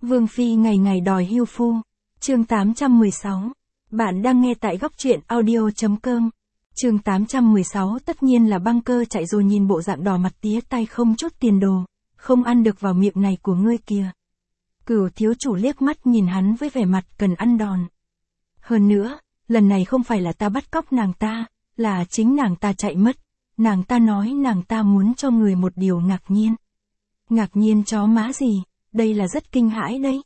Vương Phi ngày ngày đòi hưu phu. Chương 816. Bạn đang nghe tại góc truyện audio.com. Chương 816 tất nhiên là băng cơ chạy rồi nhìn bộ dạng đỏ mặt tía tay không chút tiền đồ, không ăn được vào miệng này của ngươi kìa. Cửu thiếu chủ liếc mắt nhìn hắn với vẻ mặt cần ăn đòn. Hơn nữa, lần này không phải là ta bắt cóc nàng ta, là chính nàng ta chạy mất. Nàng ta nói nàng ta muốn cho người một điều ngạc nhiên. Ngạc nhiên chó má gì, đây là rất kinh hãi đấy.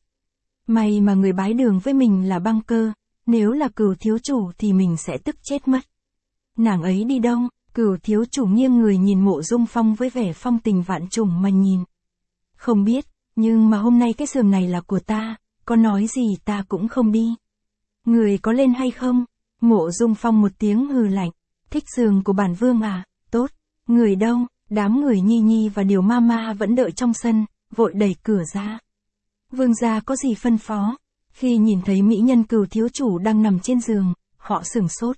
May mà người bái đường với mình là băng cơ, nếu là Cửu thiếu chủ thì mình sẽ tức chết mất. Nàng ấy đi đâu? Cửu thiếu chủ nghiêng người nhìn Mộ Dung Phong với vẻ phong tình vạn trùng mà nhìn. Không biết, nhưng mà hôm nay cái giường này là của ta, có nói gì ta cũng không đi. Người có lên hay không? Mộ Dung Phong một tiếng hừ lạnh. Thích giường của bản vương à? Tốt. Người đâu? Đám người Nhi Nhi và Điều Ma Ma vẫn đợi trong sân, vội đẩy cửa ra. Vương gia có gì phân phó? Khi nhìn thấy mỹ nhân Cửu thiếu chủ đang nằm trên giường, họ sửng sốt.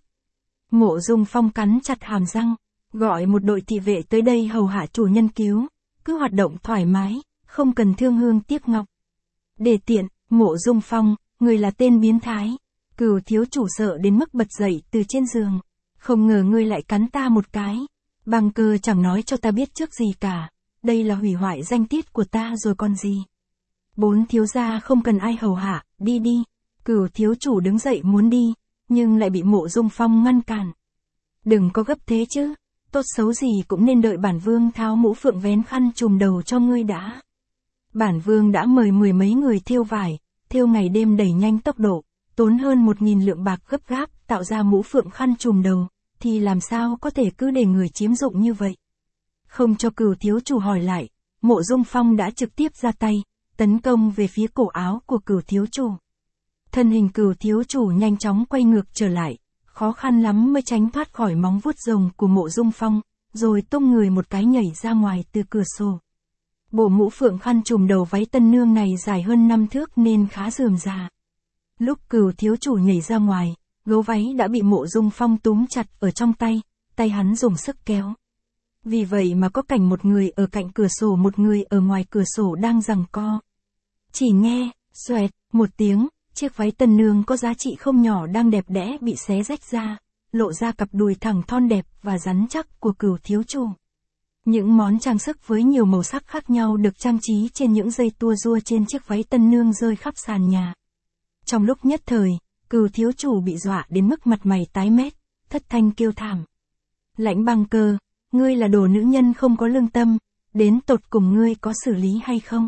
Mộ Dung Phong cắn chặt hàm răng, gọi một đội thị vệ tới đây hầu hạ chủ nhân cứu, cứ hoạt động thoải mái, không cần thương hương tiếc ngọc. Để tiện, Mộ Dung Phong, người là tên biến thái. Cửu thiếu chủ sợ đến mức bật dậy từ trên giường. Không ngờ ngươi lại cắn ta một cái. Băng cơ chẳng nói cho ta biết trước gì cả. Đây là hủy hoại danh tiết của ta rồi còn gì. Bốn thiếu gia không cần ai hầu hạ, đi đi. Cửu thiếu chủ đứng dậy muốn đi, nhưng lại bị Mộ Dung Phong ngăn cản. Đừng có gấp thế chứ, tốt xấu gì cũng nên đợi bản vương tháo mũ phượng vén khăn trùm đầu cho ngươi đã. Bản vương đã mời mười mấy người thêu vải, thêu ngày đêm đẩy nhanh tốc độ, tốn hơn 1.000 lượng bạc gấp gáp tạo ra mũ phượng khăn trùm đầu, thì làm sao có thể cứ để người chiếm dụng như vậy. Không cho Cửu thiếu chủ hỏi lại, Mộ Dung Phong đã trực tiếp ra tay, tấn công về phía cổ áo của Cửu thiếu chủ. Thân hình Cửu thiếu chủ nhanh chóng quay ngược trở lại, khó khăn lắm mới tránh thoát khỏi móng vuốt rồng của Mộ Dung Phong, rồi tung người một cái nhảy ra ngoài từ cửa sổ. Bộ mũ phượng khăn trùm đầu váy tân nương này dài hơn 5 thước nên khá rườm rà. Lúc Cửu thiếu chủ nhảy ra ngoài, gấu váy đã bị Mộ Dung Phong túm chặt ở trong tay, tay hắn dùng sức kéo. Vì vậy mà có cảnh một người ở cạnh cửa sổ, một người ở ngoài cửa sổ đang giằng co. Chỉ nghe, xoẹt, một tiếng, chiếc váy tân nương có giá trị không nhỏ đang đẹp đẽ bị xé rách ra, lộ ra cặp đùi thẳng thon đẹp và rắn chắc của Cửu thiếu chủ. Những món trang sức với nhiều màu sắc khác nhau được trang trí trên những dây tua rua trên chiếc váy tân nương rơi khắp sàn nhà. Trong lúc nhất thời, Cửu thiếu chủ bị dọa đến mức mặt mày tái mét, thất thanh kêu thảm. Lãnh Băng Cơ, ngươi là đồ nữ nhân không có lương tâm, đến tột cùng ngươi có xử lý hay không?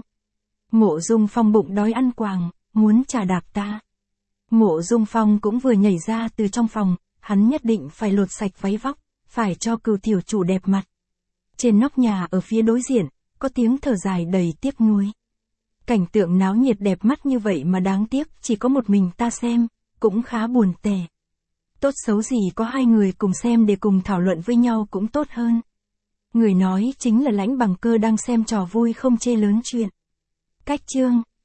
Mộ Dung Phong bụng đói ăn quàng, muốn trả đạp ta. Mộ Dung Phong cũng vừa nhảy ra từ trong phòng, hắn nhất định phải lột sạch váy vóc, phải cho Cửu thiếu chủ đẹp mặt. Trên nóc nhà ở phía đối diện, có tiếng thở dài đầy tiếc nuối. Cảnh tượng náo nhiệt đẹp mắt như vậy mà đáng tiếc chỉ có một mình ta xem, cũng khá buồn tẻ. Tốt xấu gì có hai người cùng xem để cùng thảo luận với nhau cũng tốt hơn. Người nói chính là Lãnh Bằng Cơ đang xem trò vui không chê lớn chuyện. Cách chương